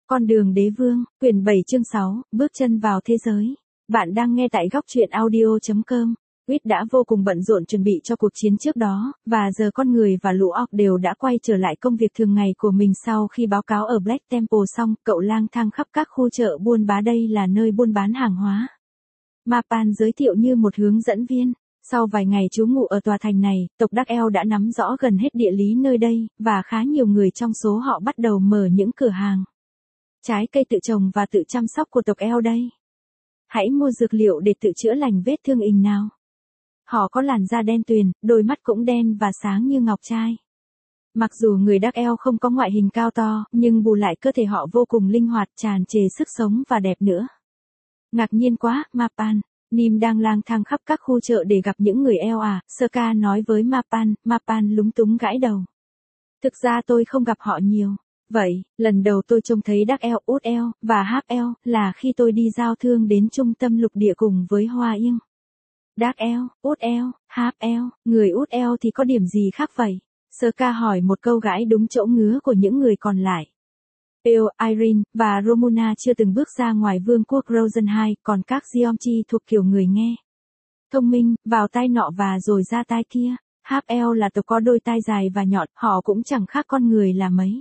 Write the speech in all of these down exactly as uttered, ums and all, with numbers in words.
Con đường đế vương, quyển bảy chương sáu, bước chân vào thế giới. Bạn đang nghe tại góc truyện audio chấm com. Quýt đã vô cùng bận rộn chuẩn bị cho cuộc chiến trước đó, và giờ con người và lũ óc đều đã quay trở lại công việc thường ngày của mình sau khi báo cáo ở Black Temple xong. Cậu lang thang khắp các khu chợ buôn bán, đây là nơi buôn bán hàng hóa. Mapan giới thiệu như một hướng dẫn viên. Sau vài ngày trú ngụ ở tòa thành này, tộc Dark Elf đã nắm rõ gần hết địa lý nơi đây, và khá nhiều người trong số họ bắt đầu mở những cửa hàng trái cây tự trồng và tự chăm sóc của tộc Elf đây. Hãy mua dược liệu để tự chữa lành vết thương ình nào. Họ có làn da đen tuyền, đôi mắt cũng đen và sáng như ngọc trai. Mặc dù người Dark Elf không có ngoại hình cao to, nhưng bù lại cơ thể họ vô cùng linh hoạt, tràn trề sức sống và đẹp nữa. Ngạc nhiên quá, Mapan. Nim đang lang thang khắp các khu chợ để gặp những người Elf à, Sơ-ca nói với Mapan. Mapan lúng túng gãi đầu. Thực ra tôi không gặp họ nhiều. Vậy, lần đầu tôi trông thấy Dark Elf, Út Elf, và Half Elf là khi tôi đi giao thương đến trung tâm lục địa cùng với Hoa Yên. Dark Elf, Út Elf, Half Elf, người Út Elf thì có điểm gì khác vậy? Sơ-ca hỏi một câu gãi đúng chỗ ngứa của những người còn lại. Peo, Irene, và Romuna chưa từng bước ra ngoài vương quốc Rosenheim, còn các Geomchi thuộc kiểu người nghe thông minh, vào tai nọ và rồi ra tai kia. Half Elf là tộc có đôi tai dài và nhọn, họ cũng chẳng khác con người là mấy.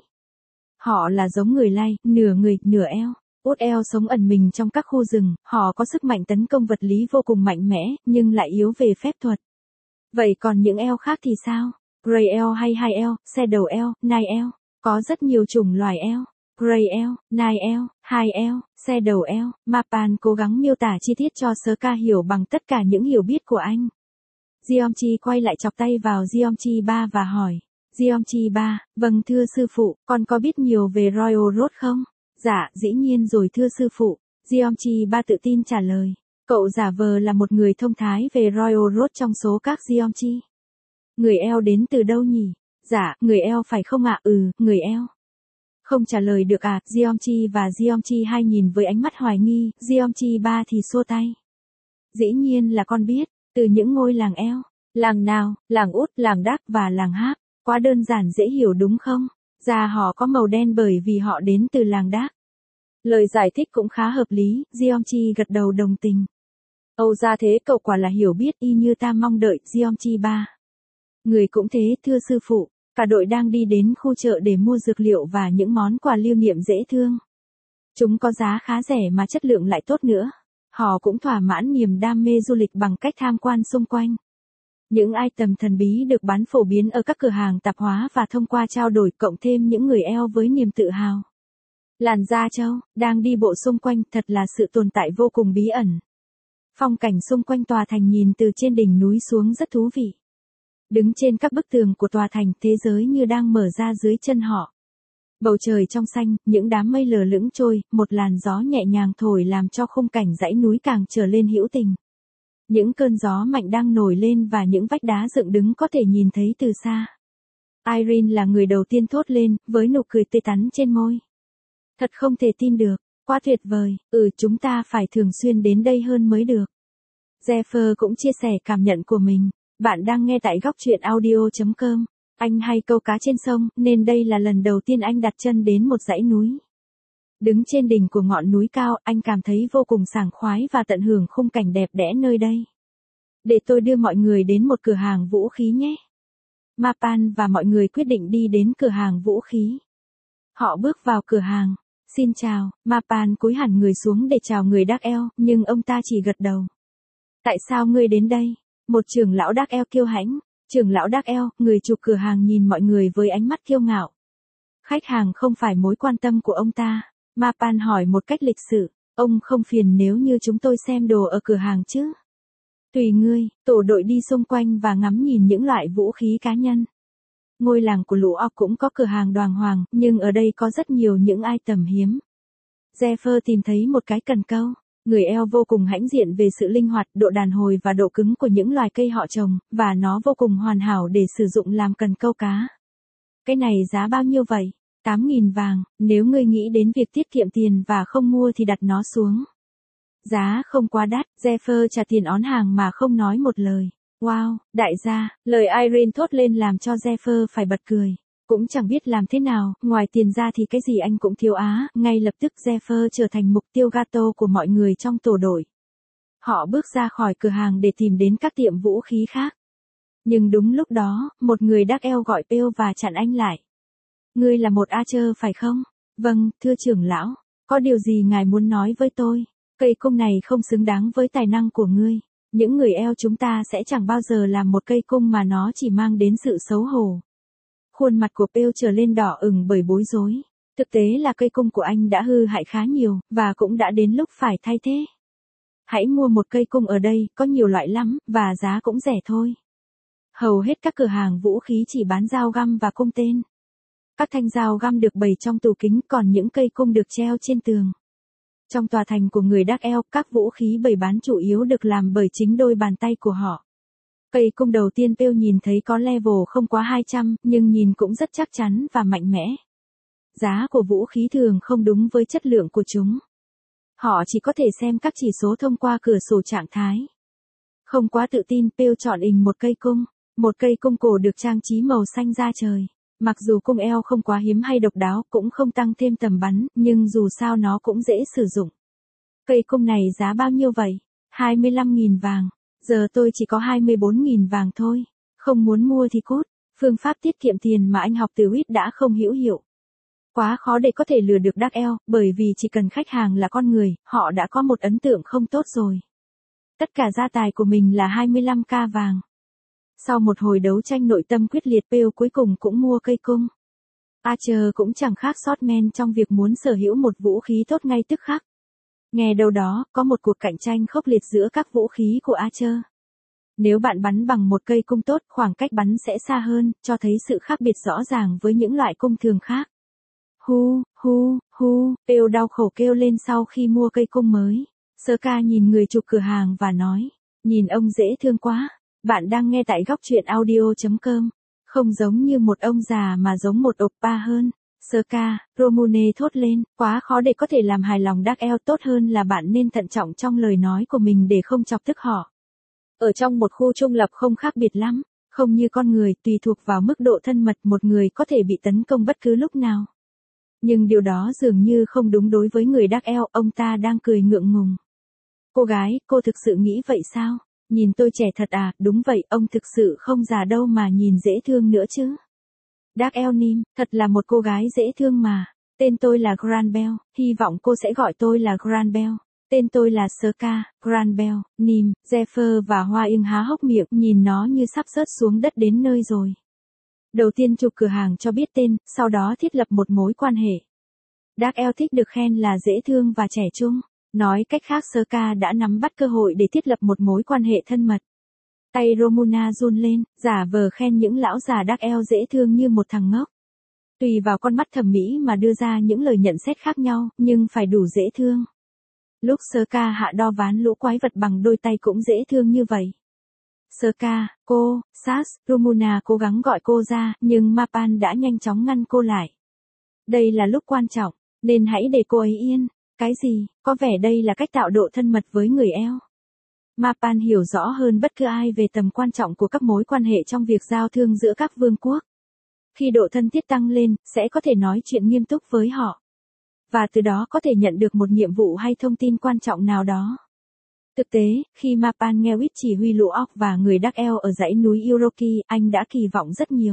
Họ là giống người Lai, nửa người, nửa Elf. Út Elf sống ẩn mình trong các khu rừng, họ có sức mạnh tấn công vật lý vô cùng mạnh mẽ, nhưng lại yếu về phép thuật. Vậy còn những Elf khác thì sao? Grey Elf hay High Elf, Shadow Elf, Night Elf? Có rất nhiều chủng loài Elf. Grey Elf, Night Elf, High Elf, Shadow Elf. Mapan cố gắng miêu tả chi tiết cho Sơ-ca hiểu bằng tất cả những hiểu biết của anh. Geomchi quay lại chọc tay vào Geomchi ba và hỏi. Geomchi ba, vâng thưa sư phụ, con có biết nhiều về Royal Road không? Dạ, dĩ nhiên rồi thưa sư phụ. Geomchi ba tự tin trả lời. Cậu giả vờ là một người thông thái về Royal Road trong số các Geomchi. Người Elf đến từ đâu nhỉ? Dạ, người Elf phải không ạ? Ừ, người Elf. Không trả lời được à? Geomchi và Geomchi hai nhìn với ánh mắt hoài nghi, Geomchi ba thì xua tay. Dĩ nhiên là con biết, từ những ngôi làng Elf. Làng nào? Làng Út, làng Dark và làng Half. Quá đơn giản dễ hiểu đúng không? Da họ có màu đen bởi vì họ đến từ làng Dark. Lời giải thích cũng khá hợp lý, Geomchi gật đầu đồng tình. Âu ra thế cậu quả là hiểu biết y như ta mong đợi, Geomchi ba. Người cũng thế, thưa sư phụ. Cả đội đang đi đến khu chợ để mua dược liệu và những món quà lưu niệm dễ thương. Chúng có giá khá rẻ mà chất lượng lại tốt nữa. Họ cũng thỏa mãn niềm đam mê du lịch bằng cách tham quan xung quanh. Những item thần bí được bán phổ biến ở các cửa hàng tạp hóa và thông qua trao đổi cộng thêm những người Elf với niềm tự hào. Làn da trâu, đang đi bộ xung quanh thật là sự tồn tại vô cùng bí ẩn. Phong cảnh xung quanh tòa thành nhìn từ trên đỉnh núi xuống rất thú vị. Đứng trên các bức tường của tòa thành, thế giới như đang mở ra dưới chân họ. Bầu trời trong xanh, những đám mây lờ lững trôi, một làn gió nhẹ nhàng thổi làm cho khung cảnh dãy núi càng trở lên hữu tình. Những cơn gió mạnh đang nổi lên và những vách đá dựng đứng có thể nhìn thấy từ xa. Irene là người đầu tiên thốt lên, với nụ cười tươi tắn trên môi. Thật không thể tin được, quá tuyệt vời, ừ chúng ta phải thường xuyên đến đây hơn mới được. Zephyr cũng chia sẻ cảm nhận của mình. Bạn đang nghe tại góc truyện audio chấm com. Anh hay câu cá trên sông, nên đây là lần đầu tiên anh đặt chân đến một dãy núi. Đứng trên đỉnh của ngọn núi cao, anh cảm thấy vô cùng sảng khoái và tận hưởng khung cảnh đẹp đẽ nơi đây. Để tôi đưa mọi người đến một cửa hàng vũ khí nhé. Mapan và mọi người quyết định đi đến cửa hàng vũ khí. Họ bước vào cửa hàng. Xin chào, Mapan cúi hẳn người xuống để chào người Dark Elf, nhưng ông ta chỉ gật đầu. Tại sao ngươi đến đây? Một trưởng lão Dark Elf kiêu hãnh. Trưởng lão Dark Elf, người chủ cửa hàng nhìn mọi người với ánh mắt kiêu ngạo. Khách hàng không phải mối quan tâm của ông ta. Mapan hỏi một cách lịch sự, ông không phiền nếu như chúng tôi xem đồ ở cửa hàng chứ? Tùy ngươi, tổ đội đi xung quanh và ngắm nhìn những loại vũ khí cá nhân. Ngôi làng của lũ ọc cũng có cửa hàng đoàng hoàng, nhưng ở đây có rất nhiều những item hiếm. Zephyr tìm thấy một cái cần câu. Người Elf vô cùng hãnh diện về sự linh hoạt, độ đàn hồi và độ cứng của những loài cây họ trồng, và nó vô cùng hoàn hảo để sử dụng làm cần câu cá. Cái này giá bao nhiêu vậy? tám nghìn vàng, nếu ngươi nghĩ đến việc tiết kiệm tiền và không mua thì đặt nó xuống. Giá không quá đắt, Zephyr trả tiền ón hàng mà không nói một lời. Wow, đại gia, lời Irene thốt lên làm cho Zephyr phải bật cười. Cũng chẳng biết làm thế nào, ngoài tiền ra thì cái gì anh cũng thiếu á, ngay lập tức Zephyr trở thành mục tiêu gato của mọi người trong tổ đội. Họ bước ra khỏi cửa hàng để tìm đến các tiệm vũ khí khác. Nhưng đúng lúc đó, một người đắc eo gọi Pale và chặn anh lại. Ngươi là một Archer phải không? Vâng, thưa trưởng lão. Có điều gì ngài muốn nói với tôi? Cây cung này không xứng đáng với tài năng của ngươi. Những người eo chúng ta sẽ chẳng bao giờ làm một cây cung mà nó chỉ mang đến sự xấu hổ. Khuôn mặt của Pale trở lên đỏ ửng bởi bối rối. Thực tế là cây cung của anh đã hư hại khá nhiều, và cũng đã đến lúc phải thay thế. Hãy mua một cây cung ở đây, có nhiều loại lắm, và giá cũng rẻ thôi. Hầu hết các cửa hàng vũ khí chỉ bán dao găm và cung tên. Các thanh dao găm được bày trong tủ kính, còn những cây cung được treo trên tường. Trong tòa thành của người Dark Elf, các vũ khí bày bán chủ yếu được làm bởi chính đôi bàn tay của họ. Cây cung đầu tiên Pale nhìn thấy có level không quá hai trăm, nhưng nhìn cũng rất chắc chắn và mạnh mẽ. Giá của vũ khí thường không đúng với chất lượng của chúng. Họ chỉ có thể xem các chỉ số thông qua cửa sổ trạng thái. Không quá tự tin, Pale chọn ình một cây cung. Một cây cung cổ được trang trí màu xanh da trời. Mặc dù cung eo không quá hiếm hay độc đáo, cũng không tăng thêm tầm bắn, nhưng dù sao nó cũng dễ sử dụng. Cây cung này giá bao nhiêu vậy? hai mươi lăm nghìn vàng. Giờ tôi chỉ có hai mươi bốn nghìn vàng thôi. Không muốn mua thì cút. Phương pháp tiết kiệm tiền mà anh học từ Witt đã không hữu hiệu. Quá khó để có thể lừa được Dark Elf, bởi vì chỉ cần khách hàng là con người, họ đã có một ấn tượng không tốt rồi. Tất cả gia tài của mình là hai mươi lăm k vàng. Sau một hồi đấu tranh nội tâm quyết liệt, Pale cuối cùng cũng mua cây cung. Archer cũng chẳng khác Swordman trong việc muốn sở hữu một vũ khí tốt ngay tức khắc. Nghe đâu đó, có một cuộc cạnh tranh khốc liệt giữa các vũ khí của Archer. Nếu bạn bắn bằng một cây cung tốt, khoảng cách bắn sẽ xa hơn, cho thấy sự khác biệt rõ ràng với những loại cung thường khác. Hu, hu, hu, Pale đau khổ kêu lên sau khi mua cây cung mới. Sơ-ca nhìn người chụp cửa hàng và nói, nhìn ông dễ thương quá. Bạn đang nghe tại góc truyện audio chấm com. Không giống như một ông già mà giống một oppa hơn. Sơ-ca, Romune thốt lên, quá khó để có thể làm hài lòng Dark Elf, tốt hơn là bạn nên thận trọng trong lời nói của mình để không chọc tức họ. Ở trong một khu trung lập không khác biệt lắm, không như con người, tùy thuộc vào mức độ thân mật một người có thể bị tấn công bất cứ lúc nào. Nhưng điều đó dường như không đúng đối với người Dark Elf, ông ta đang cười ngượng ngùng. Cô gái, cô thực sự nghĩ vậy sao? Nhìn tôi trẻ thật à? Đúng vậy, ông thực sự không già đâu mà nhìn dễ thương nữa chứ. Dark Elf Nim, thật là một cô gái dễ thương mà. Tên tôi là Granbell, hy vọng cô sẽ gọi tôi là Granbell. Tên tôi là Sơ-ca, Granbell, Nim, Zephyr và Hoa Ưng há hốc miệng, nhìn nó như sắp rớt xuống đất đến nơi rồi. Đầu tiên chụp cửa hàng cho biết tên, sau đó thiết lập một mối quan hệ. Dark Elf thích được khen là dễ thương và trẻ trung. Nói cách khác, Sơ-ca đã nắm bắt cơ hội để thiết lập một mối quan hệ thân mật. Tay Romuna run lên, giả vờ khen những lão già Dark Elf dễ thương như một thằng ngốc. Tùy vào con mắt thẩm mỹ mà đưa ra những lời nhận xét khác nhau, nhưng phải đủ dễ thương. Lúc Sơ-ca hạ đo ván lũ quái vật bằng đôi tay cũng dễ thương như vậy. Sơ-ca, cô, Sas, Romuna cố gắng gọi cô ra, nhưng Mapan đã nhanh chóng ngăn cô lại. Đây là lúc quan trọng, nên hãy để cô ấy yên. Cái gì, có vẻ đây là cách tạo độ thân mật với người eo. Mapan hiểu rõ hơn bất cứ ai về tầm quan trọng của các mối quan hệ trong việc giao thương giữa các vương quốc. Khi độ thân thiết tăng lên, sẽ có thể nói chuyện nghiêm túc với họ. Và từ đó có thể nhận được một nhiệm vụ hay thông tin quan trọng nào đó. Thực tế, khi Mapan nghe Witt chỉ huy lũ óc và người Dark Elf ở dãy núi Uroki, anh đã kỳ vọng rất nhiều.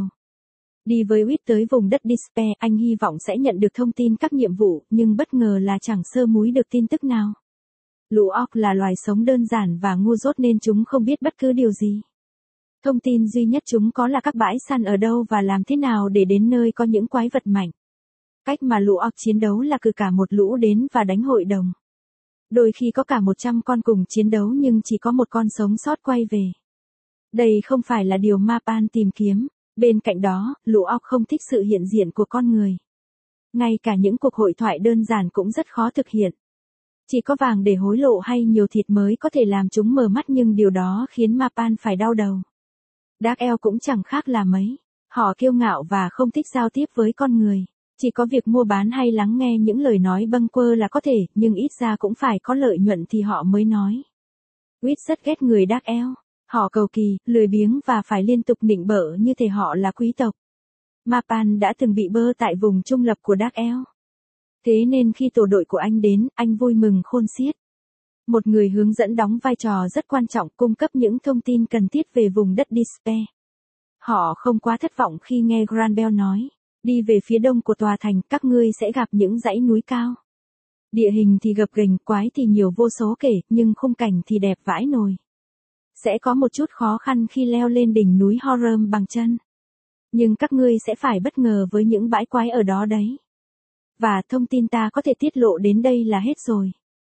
Đi với Witt tới vùng đất Despair, anh hy vọng sẽ nhận được thông tin các nhiệm vụ, nhưng bất ngờ là chẳng sơ múi được tin tức nào. Lũ óc là loài sống đơn giản và ngu dốt nên chúng không biết bất cứ điều gì. Thông tin duy nhất chúng có là các bãi săn ở đâu và làm thế nào để đến nơi có những quái vật mạnh. Cách mà lũ óc chiến đấu là cử cả một lũ đến và đánh hội đồng. Đôi khi có cả một trăm con cùng chiến đấu nhưng chỉ có một con sống sót quay về. Đây không phải là điều Mapan tìm kiếm. Bên cạnh đó, lũ óc không thích sự hiện diện của con người. Ngay cả những cuộc hội thoại đơn giản cũng rất khó thực hiện. Chỉ có vàng để hối lộ hay nhiều thịt mới có thể làm chúng mở mắt, nhưng điều đó khiến Mapan phải đau đầu. Dark Elf cũng chẳng khác là mấy. Họ kiêu ngạo và không thích giao tiếp với con người. Chỉ có việc mua bán hay lắng nghe những lời nói bâng quơ là có thể, nhưng ít ra cũng phải có lợi nhuận thì họ mới nói. Witt rất ghét người Dark Elf. Họ cầu kỳ, lười biếng và phải liên tục nịnh bợ như thể họ là quý tộc. Mapan đã từng bị bơ tại vùng trung lập của Dark Elf. Thế nên khi tổ đội của anh đến, anh vui mừng khôn xiết. Một người hướng dẫn đóng vai trò rất quan trọng, cung cấp những thông tin cần thiết về vùng đất Despair. Họ không quá thất vọng khi nghe Granbell nói, đi về phía đông của tòa thành, các ngươi sẽ gặp những dãy núi cao. Địa hình thì gập ghềnh, quái thì nhiều vô số kể, nhưng khung cảnh thì đẹp vãi nồi. Sẽ có một chút khó khăn khi leo lên đỉnh núi Horum bằng chân. Nhưng các ngươi sẽ phải bất ngờ với những bãi quái ở đó đấy. Và thông tin ta có thể tiết lộ đến đây là hết rồi.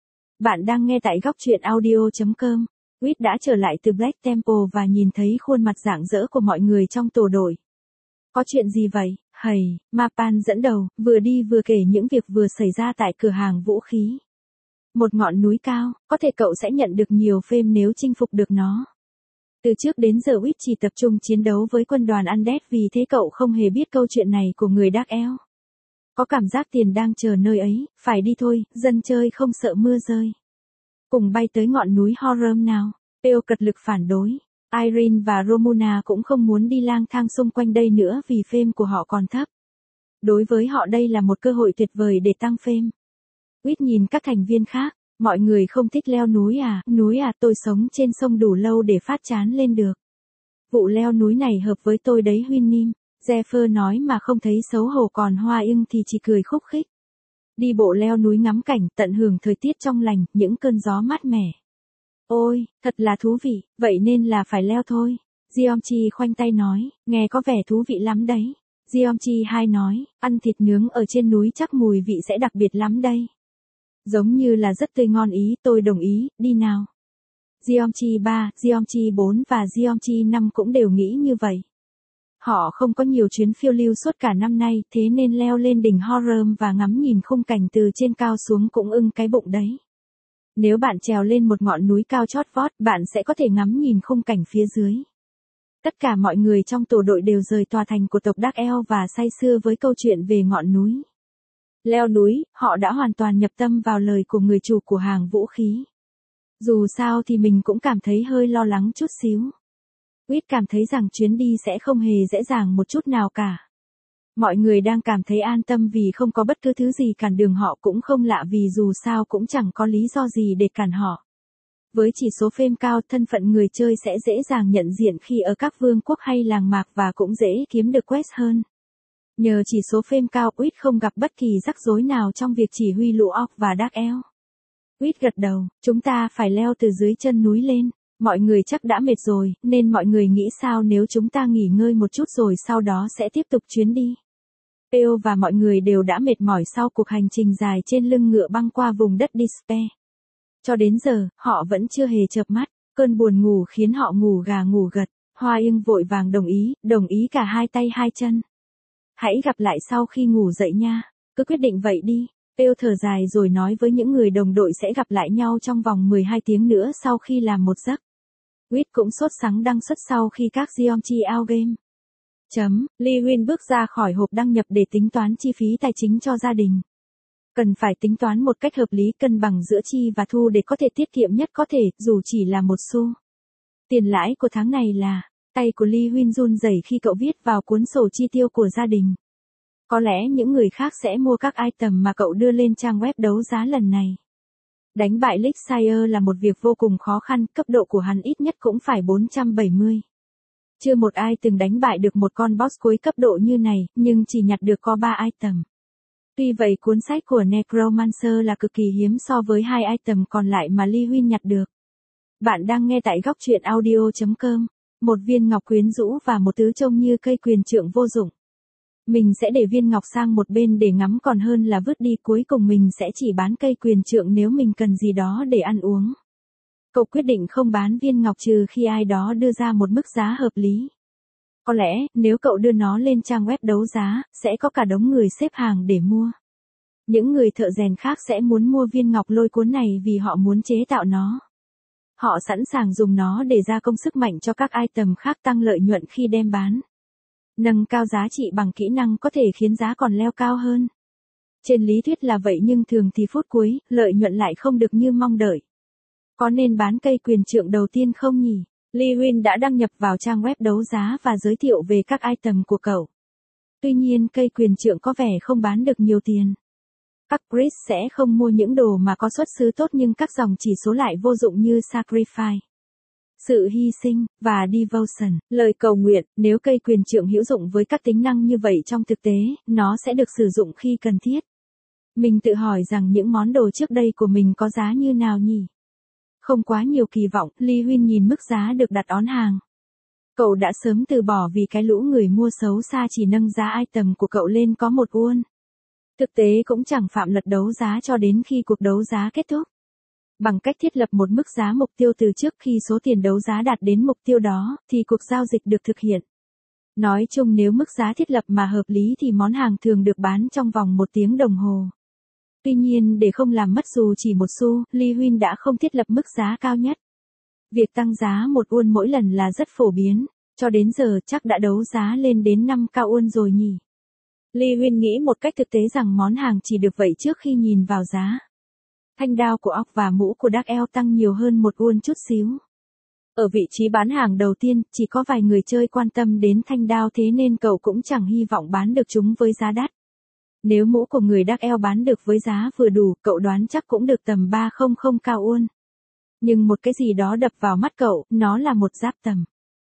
Bạn đang nghe tại góc truyện audio chấm com. Whit đã trở lại từ Black Temple và nhìn thấy khuôn mặt rạng rỡ của mọi người trong tổ đội. Có chuyện gì vậy? Hầy, Mapan dẫn đầu, vừa đi vừa kể những việc vừa xảy ra tại cửa hàng vũ khí. Một ngọn núi cao, có thể cậu sẽ nhận được nhiều fame nếu chinh phục được nó. Từ trước đến giờ Whit chỉ tập trung chiến đấu với quân đoàn Undead, vì thế cậu không hề biết câu chuyện này của người Dark Elf. Có cảm giác tiền đang chờ nơi ấy, phải đi thôi, dân chơi không sợ mưa rơi. Cùng bay tới ngọn núi Horum nào. Peo cật lực phản đối. Irene và Romuna cũng không muốn đi lang thang xung quanh đây nữa vì fame của họ còn thấp. Đối với họ đây là một cơ hội tuyệt vời để tăng fame. Whit nhìn các thành viên khác, mọi người không thích leo núi à, núi à, tôi sống trên sông đủ lâu để phát chán lên được. Vụ leo núi này hợp với tôi đấy Huynim, Zephyr nói mà không thấy xấu hổ, còn Hoa ưng thì chỉ cười khúc khích. Đi bộ leo núi ngắm cảnh, tận hưởng thời tiết trong lành, những cơn gió mát mẻ. Ôi, thật là thú vị, vậy nên là phải leo thôi. Giomchi khoanh tay nói, nghe có vẻ thú vị lắm đấy. Giomchi hai nói, ăn thịt nướng ở trên núi chắc mùi vị sẽ đặc biệt lắm đây. Giống như là rất tươi ngon ý, tôi đồng ý, đi nào. Giomchi ba, Giomchi bốn và Giomchi năm cũng đều nghĩ như vậy. Họ không có nhiều chuyến phiêu lưu suốt cả năm nay, thế nên leo lên đỉnh Horum và ngắm nhìn khung cảnh từ trên cao xuống cũng ưng cái bụng đấy. Nếu bạn trèo lên một ngọn núi cao chót vót, bạn sẽ có thể ngắm nhìn khung cảnh phía dưới. Tất cả mọi người trong tổ đội đều rời tòa thành của tộc Dark Elf và say sưa với câu chuyện về ngọn núi. Leo núi, họ đã hoàn toàn nhập tâm vào lời của người chủ của hàng vũ khí. Dù sao thì mình cũng cảm thấy hơi lo lắng chút xíu. Whit cảm thấy rằng chuyến đi sẽ không hề dễ dàng một chút nào cả. Mọi người đang cảm thấy an tâm vì không có bất cứ thứ gì cản đường họ, cũng không lạ vì dù sao cũng chẳng có lý do gì để cản họ. Với chỉ số fame cao, thân phận người chơi sẽ dễ dàng nhận diện khi ở các vương quốc hay làng mạc và cũng dễ kiếm được quest hơn. Nhờ chỉ số fame cao, Whit không gặp bất kỳ rắc rối nào trong việc chỉ huy lũ orc và Dark Elf. Whit gật đầu, chúng ta phải leo từ dưới chân núi lên. Mọi người chắc đã mệt rồi, nên mọi người nghĩ sao nếu chúng ta nghỉ ngơi một chút rồi sau đó sẽ tiếp tục chuyến đi. Peo và mọi người đều đã mệt mỏi sau cuộc hành trình dài trên lưng ngựa băng qua vùng đất Despair. Cho đến giờ, họ vẫn chưa hề chợp mắt, cơn buồn ngủ khiến họ ngủ gà ngủ gật. Hoa ưng vội vàng đồng ý, đồng ý cả hai tay hai chân. Hãy gặp lại sau khi ngủ dậy nha, cứ quyết định vậy đi. Peo thở dài rồi nói với những người đồng đội sẽ gặp lại nhau trong vòng mười hai tiếng nữa sau khi làm một giấc. Whit cũng sốt sắng đăng xuất sau khi các Giomchi out game. Chấm, Lee Huynh bước ra khỏi hộp đăng nhập để tính toán chi phí tài chính cho gia đình. Cần phải tính toán một cách hợp lý, cân bằng giữa chi và thu để có thể tiết kiệm nhất có thể, dù chỉ là một xu. Tiền lãi của tháng này là, tay của Lee Huynh run rẩy khi cậu viết vào cuốn sổ chi tiêu của gia đình. Có lẽ những người khác sẽ mua các item mà cậu đưa lên trang web đấu giá lần này. Đánh bại Lixire là một việc vô cùng khó khăn, cấp độ của hắn ít nhất cũng phải bốn trăm bảy mươi. Chưa một ai từng đánh bại được một con boss cuối cấp độ như này, nhưng chỉ nhặt được có ba item. Tuy vậy cuốn sách của Necromancer là cực kỳ hiếm so với hai item còn lại mà Lee Huynh nhặt được. Bạn đang nghe tại góc truyện audio chấm com. Một viên ngọc quyến rũ và một thứ trông như cây quyền trượng vô dụng. Mình sẽ để viên ngọc sang một bên để ngắm còn hơn là vứt đi, cuối cùng mình sẽ chỉ bán cây quyền trượng nếu mình cần gì đó để ăn uống. Cậu quyết định không bán viên ngọc trừ khi ai đó đưa ra một mức giá hợp lý. Có lẽ, nếu cậu đưa nó lên trang web đấu giá, sẽ có cả đống người xếp hàng để mua. Những người thợ rèn khác sẽ muốn mua viên ngọc lôi cuốn này vì họ muốn chế tạo nó. Họ sẵn sàng dùng nó để gia công sức mạnh cho các item khác, tăng lợi nhuận khi đem bán. Nâng cao giá trị bằng kỹ năng có thể khiến giá còn leo cao hơn. Trên lý thuyết là vậy nhưng thường thì phút cuối, lợi nhuận lại không được như mong đợi. Có nên bán cây quyền trượng đầu tiên không nhỉ? Lee Huynh đã đăng nhập vào trang web đấu giá và giới thiệu về các item của cậu. Tuy nhiên cây quyền trượng có vẻ không bán được nhiều tiền. Các Chris sẽ không mua những đồ mà có xuất xứ tốt nhưng các dòng chỉ số lại vô dụng như Sacrifice, sự hy sinh, và Devotion, lời cầu nguyện. Nếu cây quyền trượng hữu dụng với các tính năng như vậy trong thực tế, nó sẽ được sử dụng khi cần thiết. Mình tự hỏi rằng những món đồ trước đây của mình có giá như nào nhỉ? Không quá nhiều kỳ vọng, Lee Huynh nhìn mức giá được đặt on hàng. Cậu đã sớm từ bỏ vì cái lũ người mua xấu xa chỉ nâng giá item của cậu lên có một won. Thực tế cũng chẳng phạm luật đấu giá cho đến khi cuộc đấu giá kết thúc. Bằng cách thiết lập một mức giá mục tiêu từ trước khi số tiền đấu giá đạt đến mục tiêu đó, thì cuộc giao dịch được thực hiện. Nói chung nếu mức giá thiết lập mà hợp lý thì món hàng thường được bán trong vòng một tiếng đồng hồ. Tuy nhiên để không làm mất dù chỉ một xu, Lee Huynh đã không thiết lập mức giá cao nhất. Việc tăng giá một won mỗi lần là rất phổ biến, cho đến giờ chắc đã đấu giá lên đến năm cao won rồi nhỉ. Lee Huynh nghĩ một cách thực tế rằng món hàng chỉ được vậy trước khi nhìn vào giá. Thanh đao của óc và mũ của Dark Elf tăng nhiều hơn một won chút xíu. Ở vị trí bán hàng đầu tiên, chỉ có vài người chơi quan tâm đến thanh đao thế nên cậu cũng chẳng hy vọng bán được chúng với giá đắt. Nếu mũ của người Dark Elf bán được với giá vừa đủ, cậu đoán chắc cũng được tầm ba trăm cao won. Nhưng một cái gì đó đập vào mắt cậu, nó là một giáp tầm.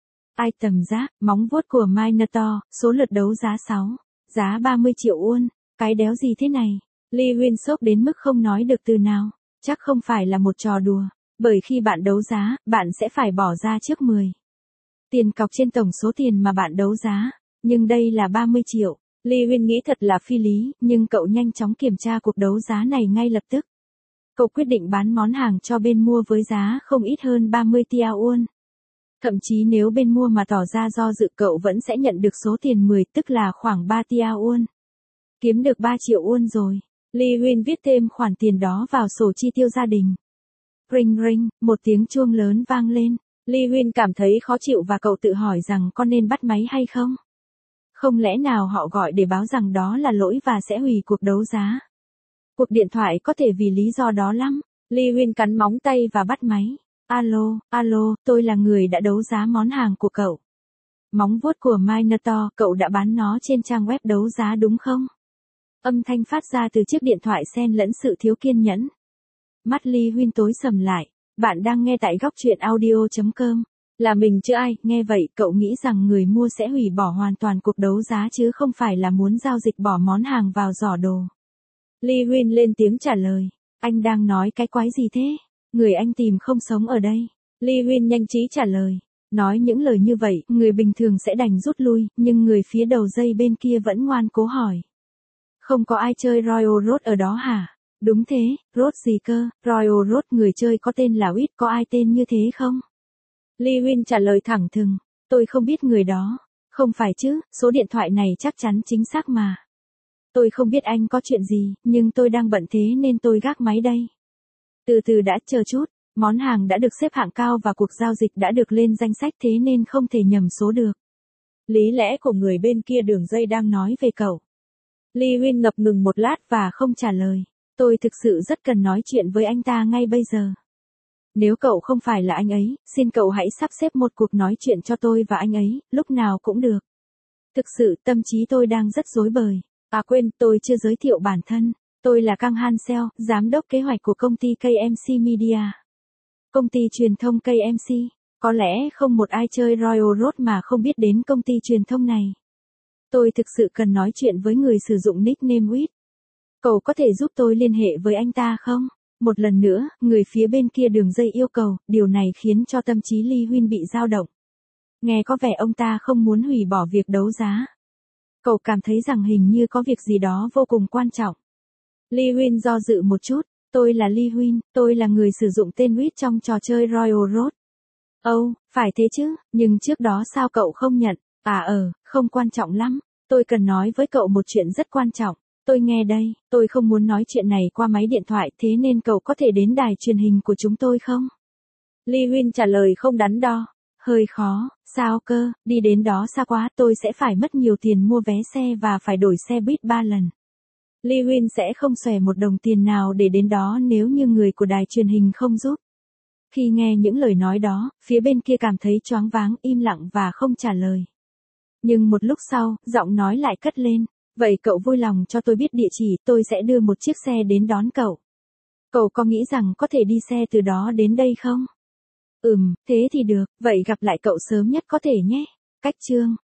Item giáp, móng vuốt của Minotaur, số lượt đấu giá sáu. Giá ba mươi triệu won. Cái đéo gì thế này? Lee Huynh sốc đến mức không nói được từ nào. Chắc không phải là một trò đùa. Bởi khi bạn đấu giá, bạn sẽ phải bỏ ra trước mười tiền cọc trên tổng số tiền mà bạn đấu giá. Nhưng đây là ba mươi triệu. Lee Huynh nghĩ thật là phi lý, nhưng cậu nhanh chóng kiểm tra cuộc đấu giá này ngay lập tức. Cậu quyết định bán món hàng cho bên mua với giá không ít hơn ba mươi tia won. Thậm chí nếu bên mua mà tỏ ra do dự cậu vẫn sẽ nhận được số tiền mười, tức là khoảng ba tia won. Kiếm được ba triệu won rồi. Lee Huynh viết thêm khoản tiền đó vào sổ chi tiêu gia đình. Ring ring, một tiếng chuông lớn vang lên. Lee Huynh cảm thấy khó chịu và cậu tự hỏi rằng có nên bắt máy hay không? Không lẽ nào họ gọi để báo rằng đó là lỗi và sẽ hủy cuộc đấu giá? Cuộc điện thoại có thể vì lý do đó lắm. Lee Huynh cắn móng tay và bắt máy. Alo, alo, tôi là người đã đấu giá món hàng của cậu. Móng vuốt của Minotaur, cậu đã bán nó trên trang web đấu giá đúng không? Âm thanh phát ra từ chiếc điện thoại xen lẫn sự thiếu kiên nhẫn. Mắt Lee Huynh tối sầm lại. Bạn đang nghe tại góc truyện audio chấm com. Là mình chứ ai, nghe vậy cậu nghĩ rằng người mua sẽ hủy bỏ hoàn toàn cuộc đấu giá chứ không phải là muốn giao dịch bỏ món hàng vào giỏ đồ. Lee Huynh lên tiếng trả lời. Anh đang nói cái quái gì thế? Người anh tìm không sống ở đây. Lee Huynh nhanh trí trả lời. Nói những lời như vậy, người bình thường sẽ đành rút lui, nhưng người phía đầu dây bên kia vẫn ngoan cố hỏi. Không có ai chơi Royal Road ở đó hả? Đúng thế, Road gì cơ? Royal Road, người chơi có tên là Wit, có ai tên như thế không? Lee Huynh trả lời thẳng thừng. Tôi không biết người đó. Không phải chứ, số điện thoại này chắc chắn chính xác mà. Tôi không biết anh có chuyện gì, nhưng tôi đang bận thế nên tôi gác máy đây. Từ từ đã, chờ chút. Món hàng đã được xếp hạng cao và cuộc giao dịch đã được lên danh sách thế nên không thể nhầm số được. Lý lẽ của người bên kia đường dây đang nói về cậu. Lee Huynh ngập ngừng một lát và không trả lời. Tôi thực sự rất cần nói chuyện với anh ta ngay bây giờ. Nếu cậu không phải là anh ấy, xin cậu hãy sắp xếp một cuộc nói chuyện cho tôi và anh ấy, lúc nào cũng được. Thực sự tâm trí tôi đang rất rối bời. À quên, tôi chưa giới thiệu bản thân. Tôi là Kang Hansel, giám đốc kế hoạch của công ty ca em xê Media. Công ty truyền thông ca em xê. Có lẽ không một ai chơi Royal Road mà không biết đến công ty truyền thông này. Tôi thực sự cần nói chuyện với người sử dụng nickname Wit. Cậu có thể giúp tôi liên hệ với anh ta không? Một lần nữa, người phía bên kia đường dây yêu cầu, điều này khiến cho tâm trí Lee Huynh bị dao động. Nghe có vẻ ông ta không muốn hủy bỏ việc đấu giá. Cậu cảm thấy rằng hình như có việc gì đó vô cùng quan trọng. Lee Huynh do dự một chút. Tôi là Lee Huynh, tôi là người sử dụng tên Wit trong trò chơi Royal Road. Ồ, oh, phải thế chứ, nhưng trước đó sao cậu không nhận? À ờ, không quan trọng lắm. Tôi cần nói với cậu một chuyện rất quan trọng. Tôi nghe đây, tôi không muốn nói chuyện này qua máy điện thoại thế nên cậu có thể đến đài truyền hình của chúng tôi không? Lee Huynh trả lời không đắn đo. Hơi khó, sao cơ, đi đến đó xa quá, tôi sẽ phải mất nhiều tiền mua vé xe và phải đổi xe buýt ba lần. Lee Huynh sẽ không xòe một đồng tiền nào để đến đó nếu như người của đài truyền hình không giúp. Khi nghe những lời nói đó, phía bên kia cảm thấy choáng váng, im lặng và không trả lời. Nhưng một lúc sau, giọng nói lại cất lên. Vậy cậu vui lòng cho tôi biết địa chỉ, tôi sẽ đưa một chiếc xe đến đón cậu. Cậu có nghĩ rằng có thể đi xe từ đó đến đây không? Ừm, thế thì được, vậy gặp lại cậu sớm nhất có thể nhé. Cách chương